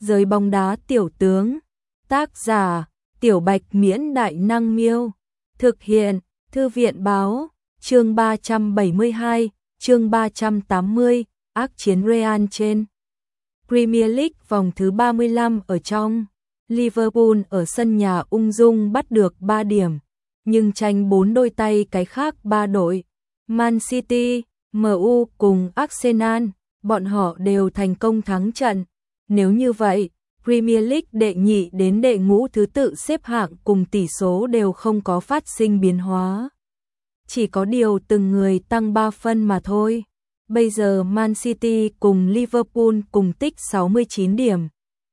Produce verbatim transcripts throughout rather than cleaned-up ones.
Giới bóng đá tiểu tướng. Tác giả: Tiểu Bạch Miễn Đại Năng Miêu. Thực hiện: Thư viện Báo. Chương ba trăm bảy mươi hai, chương ba trăm tám mươi, ác chiến Real trên Premier League vòng thứ ba mươi lăm ở trong. Liverpool ở sân nhà ung dung bắt được ba điểm, nhưng tranh bốn đôi tay cái khác ba đội, Man City, em u cùng Arsenal, bọn họ đều thành công thắng trận. Nếu như vậy, Premier League đệ nhị đến đệ ngũ thứ tự xếp hạng cùng tỷ số đều không có phát sinh biến hóa. Chỉ có điều từng người tăng ba phân mà thôi. Bây giờ Man City cùng Liverpool cùng tích sáu mươi chín điểm.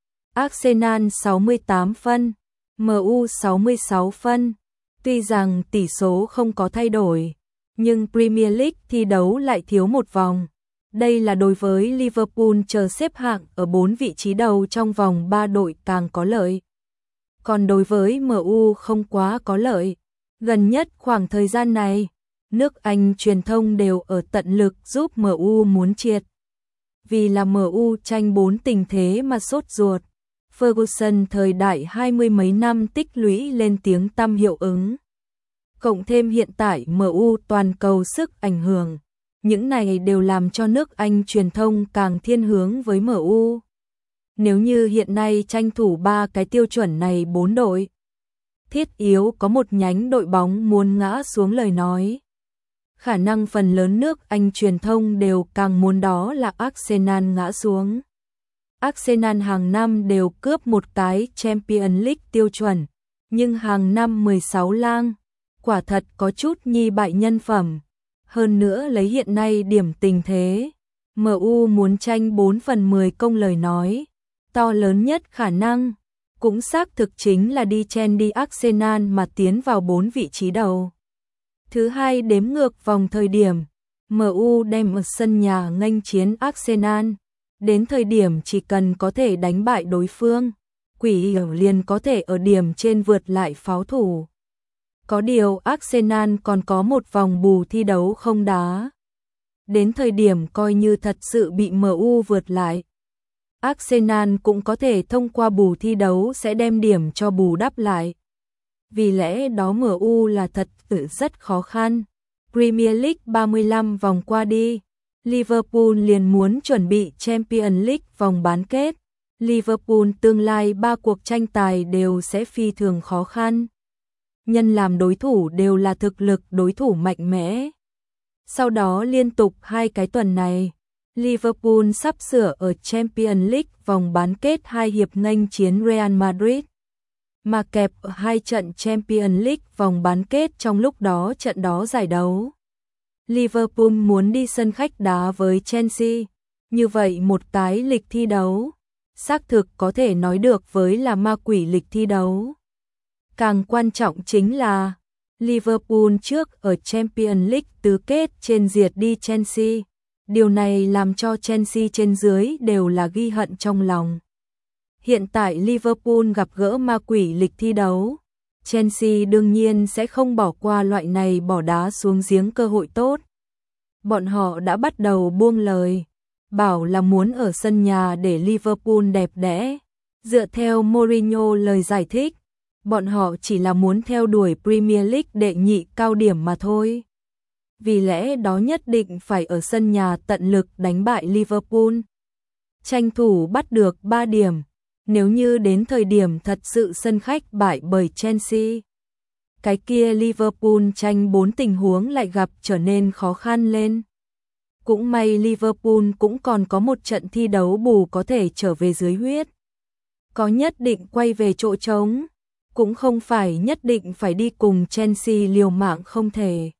Arsenal sáu mươi tám phân, em u sáu mươi sáu phân. Tuy rằng tỷ số không có thay đổi, nhưng Premier League thi đấu lại thiếu một vòng. Đây là đối với Liverpool chờ xếp hạng ở bốn vị trí đầu trong vòng ba đội càng có lợi. Còn đối với em u không quá có lợi. Gần nhất khoảng thời gian này, nước Anh truyền thông đều ở tận lực giúp em u muốn triệt. Vì là em u tranh bốn tình thế mà sốt ruột. Ferguson thời đại hai mươi mấy năm tích lũy lên tiếng tăm hiệu ứng. Cộng thêm hiện tại em u toàn cầu sức ảnh hưởng. Những này đều làm cho nước Anh truyền thông càng thiên hướng với em u. Nếu như hiện nay tranh thủ ba cái tiêu chuẩn này bốn đội, thiết yếu có một nhánh đội bóng muốn ngã xuống lời nói, khả năng phần lớn nước Anh truyền thông đều càng muốn đó là Arsenal ngã xuống. Arsenal hàng năm đều cướp một cái Champions League tiêu chuẩn, nhưng hàng năm mười sáu lang, quả thật có chút nhi bại nhân phẩm. Hơn nữa lấy hiện nay điểm tình thế, em u muốn tranh bốn phần mười công lời nói, to lớn nhất khả năng, cũng xác thực chính là đi chen đi Arsenal mà tiến vào bốn vị trí đầu. Thứ hai đếm ngược vòng thời điểm, em u đem ở sân nhà nghênh chiến Arsenal. Đến thời điểm chỉ cần có thể đánh bại đối phương, quỷ liền có thể ở điểm trên vượt lại pháo thủ. Có điều Arsenal còn có một vòng bù thi đấu không đá. Đến thời điểm coi như thật sự bị em u vượt lại, Arsenal cũng có thể thông qua bù thi đấu sẽ đem điểm cho bù đắp lại. Vì lẽ đó em u là thật sự rất khó khăn. Premier League ba mươi lăm vòng qua đi, Liverpool liền muốn chuẩn bị Champions League vòng bán kết. Liverpool tương lai ba cuộc tranh tài đều sẽ phi thường khó khăn. Nhân làm đối thủ đều là thực lực đối thủ mạnh mẽ. Sau đó liên tục hai cái tuần này, Liverpool sắp sửa ở Champions League vòng bán kết hai hiệp nghênh chiến Real Madrid. Mà kẹp ở hai trận Champions League vòng bán kết trong lúc đó trận đó giải đấu. Liverpool muốn đi sân khách đá với Chelsea. Như vậy một cái lịch thi đấu, xác thực có thể nói được với là ma quỷ lịch thi đấu. Càng quan trọng chính là Liverpool trước ở Champions League tứ kết trên diệt đi Chelsea. Điều này làm cho Chelsea trên dưới đều là ghi hận trong lòng. Hiện tại Liverpool gặp gỡ ma quỷ lịch thi đấu, Chelsea đương nhiên sẽ không bỏ qua loại này bỏ đá xuống giếng cơ hội tốt. Bọn họ đã bắt đầu buông lời, bảo là muốn ở sân nhà để Liverpool đẹp đẽ. Dựa theo Mourinho lời giải thích, bọn họ chỉ là muốn theo đuổi Premier League đệ nhị cao điểm mà thôi. Vì lẽ đó nhất định phải ở sân nhà tận lực đánh bại Liverpool, tranh thủ bắt được ba điểm. Nếu như đến thời điểm thật sự sân khách bại bởi Chelsea, cái kia Liverpool tranh bốn tình huống lại gặp trở nên khó khăn lên. Cũng may Liverpool cũng còn có một trận thi đấu bù có thể trở về dưới huyết. Có nhất định quay về chỗ trống, cũng không phải nhất định phải đi cùng Chelsea liều mạng không thể.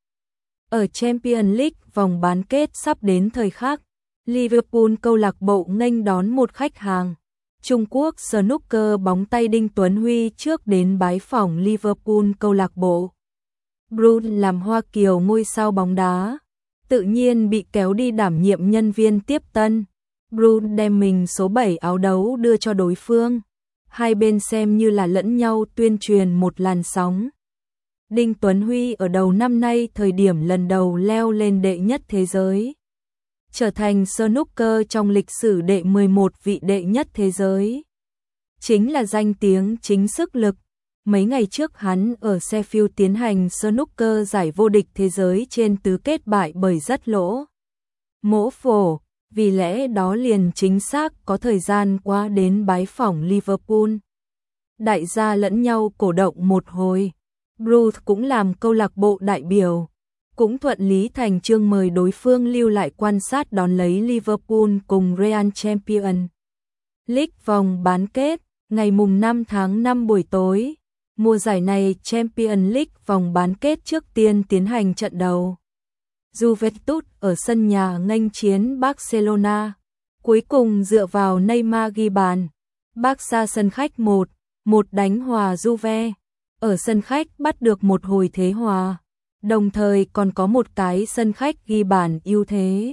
Ở Champions League vòng bán kết sắp đến thời khắc, Liverpool câu lạc bộ nghênh đón một khách hàng. Trung Quốc snooker bóng tay Đinh Tuấn Huy trước đến bái phỏng Liverpool câu lạc bộ. Bruce làm Hoa Kiều ngôi sao bóng đá, tự nhiên bị kéo đi đảm nhiệm nhân viên tiếp tân. Bruce đem mình số bảy áo đấu đưa cho đối phương. Hai bên xem như là lẫn nhau tuyên truyền một làn sóng. Đinh Tuấn Huy ở đầu năm nay thời điểm lần đầu leo lên đệ nhất thế giới, trở thành snooker trong lịch sử đệ mười một vị đệ nhất thế giới. chính là danh tiếng chính sức lực. Mấy ngày trước hắn ở Sheffield tiến hành snooker giải vô địch thế giới trên tứ kết bại bởi rất lỗ mỗ phổ, vì lẽ đó liền chính xác có thời gian qua đến bái phỏng Liverpool. Đại gia lẫn nhau cổ động một hồi, Bruce cũng làm câu lạc bộ đại biểu, cũng thuận lý thành chương mời đối phương lưu lại quan sát đón lấy Liverpool cùng Real Champions League vòng bán kết, ngày mùng năm tháng năm buổi tối. Mùa giải này Champions League vòng bán kết trước tiên tiến hành trận đầu. Juventus ở sân nhà nghênh chiến Barcelona, cuối cùng dựa vào Neymar ghi bàn. Barca sân khách một một đánh hòa Juve, ở sân khách bắt được một hồi thế hòa, đồng thời còn có một cái sân khách ghi bàn ưu thế.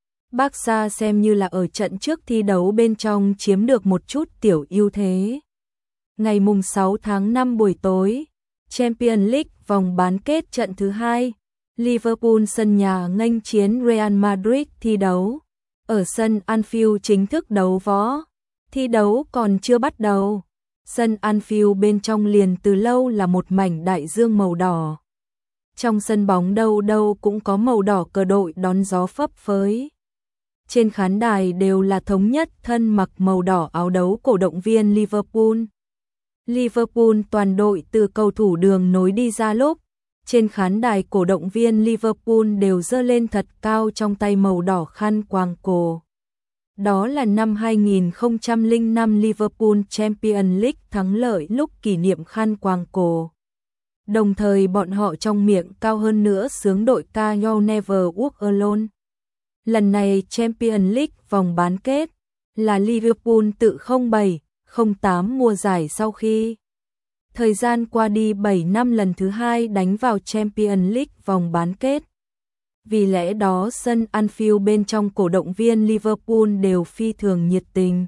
Barca xem như là ở trận trước thi đấu bên trong chiếm được một chút tiểu ưu thế. Ngày mùng sáu tháng năm buổi tối, Champions League vòng bán kết trận thứ hai, Liverpool sân nhà nghênh chiến Real Madrid thi đấu. Ở sân Anfield chính thức đấu võ, thi đấu còn chưa bắt đầu. Sân Anfield bên trong liền từ lâu là một mảnh đại dương màu đỏ. Trong sân bóng đâu đâu cũng có màu đỏ cờ đội đón gió phấp phới. Trên khán đài đều là thống nhất thân mặc màu đỏ áo đấu cổ động viên Liverpool. Liverpool toàn đội từ cầu thủ đường nối đi ra lúc, trên khán đài cổ động viên Liverpool đều giơ lên thật cao trong tay màu đỏ khăn quàng cổ. Đó là năm hai nghìn không trăm lẻ năm Liverpool Champions League thắng lợi lúc kỷ niệm khăn quàng cổ. Đồng thời bọn họ trong miệng cao hơn nữa sướng đội ca You'll Never Walk Alone. Lần này Champions League vòng bán kết là Liverpool tự không bảy không tám mùa giải sau khi thời gian qua đi bảy năm lần thứ hai đánh vào Champions League vòng bán kết. Vì lẽ đó sân Anfield bên trong cổ động viên Liverpool đều phi thường nhiệt tình.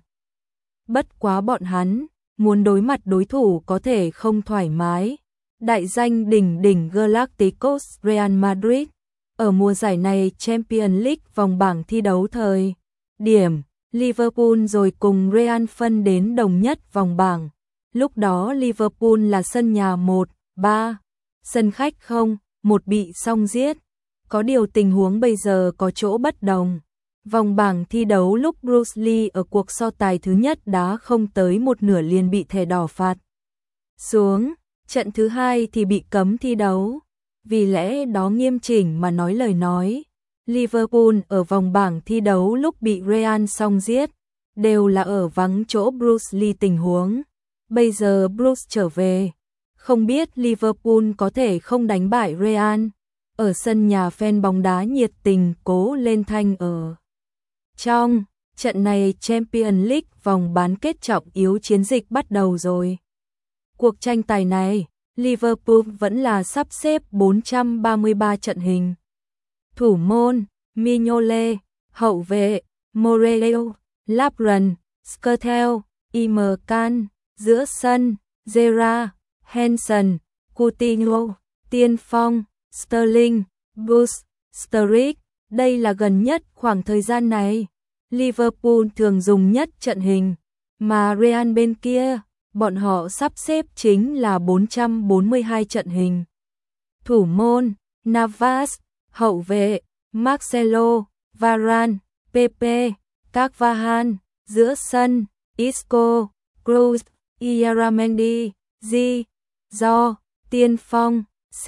Bất quá bọn hắn muốn đối mặt đối thủ có thể không thoải mái. Đại danh đỉnh đỉnh Galacticos Real Madrid. Ở mùa giải này Champions League vòng bảng thi đấu thời điểm, Liverpool rồi cùng Real phân đến đồng nhất vòng bảng. Lúc đó Liverpool là sân nhà một ba, sân khách không một bị song giết. Có điều tình huống bây giờ có chỗ bất đồng. Vòng bảng thi đấu lúc Bruce Lee ở cuộc so tài thứ nhất đá không tới một nửa liền bị thẻ đỏ phạt xuống, trận thứ hai thì bị cấm thi đấu. Vì lẽ đó nghiêm chỉnh mà nói lời nói, Liverpool ở vòng bảng thi đấu lúc bị Real song giết, đều là ở vắng chỗ Bruce Lee tình huống. Bây giờ Bruce trở về, không biết Liverpool có thể không đánh bại Real. Ở sân nhà fan bóng đá nhiệt tình cố lên thanh ở trong trận này Champions League vòng bán kết trọng yếu chiến dịch bắt đầu rồi. Cuộc tranh tài này, Liverpool vẫn là sắp xếp bốn trăm ba mươi ba trận hình. Thủ môn, Mignolet, hậu vệ, Morello, Lovren, Skrtel, Emre Can, giữa sân, Gerrard, Henderson, Coutinho, tiên phong, Sterling, Bruce, Sturridge. Đây là gần nhất khoảng thời gian này, Liverpool thường dùng nhất trận hình, mà Real bên kia, bọn họ sắp xếp chính là bốn trăm bốn mươi hai trận hình. Thủ môn, Navas, hậu vệ, Marcelo, Varane, Pepe, Carvajal, giữa sân, Isco, Cruz, Ieramendi, G, Do, tiên phong, C,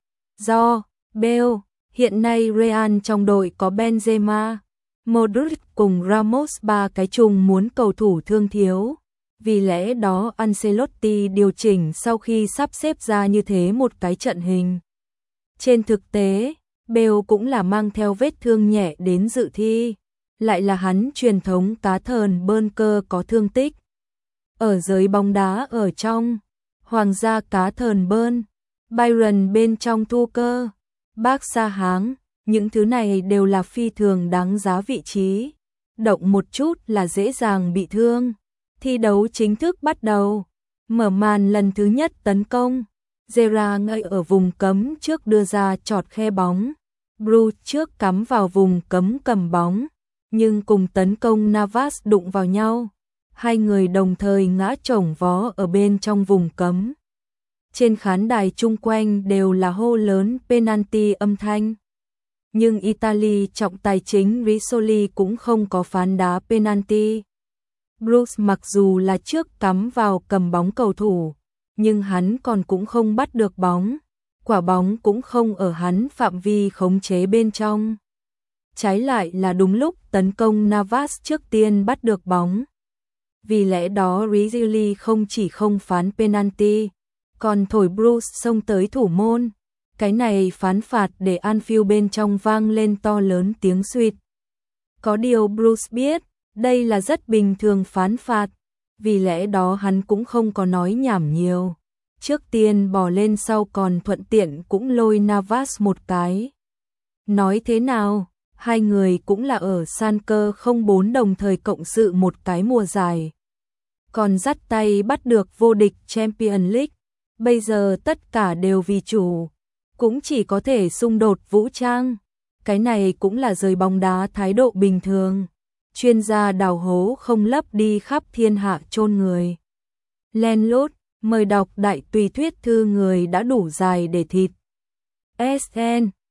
Do, Bale. Hiện nay Real trong đội có Benzema, Modric cùng Ramos ba cái trùng muốn cầu thủ thương thiếu. Vì lẽ đó Ancelotti điều chỉnh sau khi sắp xếp ra như thế một cái trận hình. Trên thực tế, Bale cũng là mang theo vết thương nhẹ đến dự thi, lại là hắn truyền thống cá thờn bơn cơ có thương tích. Ở giới bóng đá ở trong, Hoàng gia cá thờn bơn, Bayern bên trong thu cơ, Barca háng, những thứ này đều là phi thường đáng giá vị trí. Động một chút là dễ dàng bị thương. Thi đấu chính thức bắt đầu. Mở màn lần thứ nhất tấn công. Gerrard ngây ở vùng cấm trước đưa ra chọt khe bóng. Bruce trước cắm vào vùng cấm cầm bóng. Nhưng cùng tấn công Navas đụng vào nhau. hai người đồng thời ngã chồng vó ở bên trong vùng cấm. Trên khán đài chung quanh đều là hô lớn penalty âm thanh. Nhưng Italy trọng tài chính Rizzoli cũng không có phán đá penalty. Bruce mặc dù là trước cắm vào cầm bóng cầu thủ, nhưng hắn còn cũng không bắt được bóng. Quả bóng cũng không ở hắn phạm vi khống chế bên trong. Trái lại là đúng lúc tấn công Navas trước tiên bắt được bóng. Vì lẽ đó Rizzoli không chỉ không phán penalty, còn thổi Bruce xông tới thủ môn. Cái này phán phạt để Anfield bên trong vang lên to lớn tiếng suýt. Có điều Bruce biết, đây là rất bình thường phán phạt, vì lẽ đó hắn cũng không có nói nhảm nhiều. Trước tiên bò lên sau còn thuận tiện cũng lôi Navas một cái. Nói thế nào, hai người cũng là ở Schalke không bốn đồng thời cộng sự một cái mùa dài. Còn dắt tay bắt được vô địch Champions League, bây giờ tất cả đều vì chủ, cũng chỉ có thể xung đột vũ trang. Cái này cũng là giới bóng đá thái độ bình thường. Chuyên gia đào hố không lấp đi khắp thiên hạ chôn người. Len lút, mời đọc đại tùy thuyết thư người đã đủ dài để thịt. ét en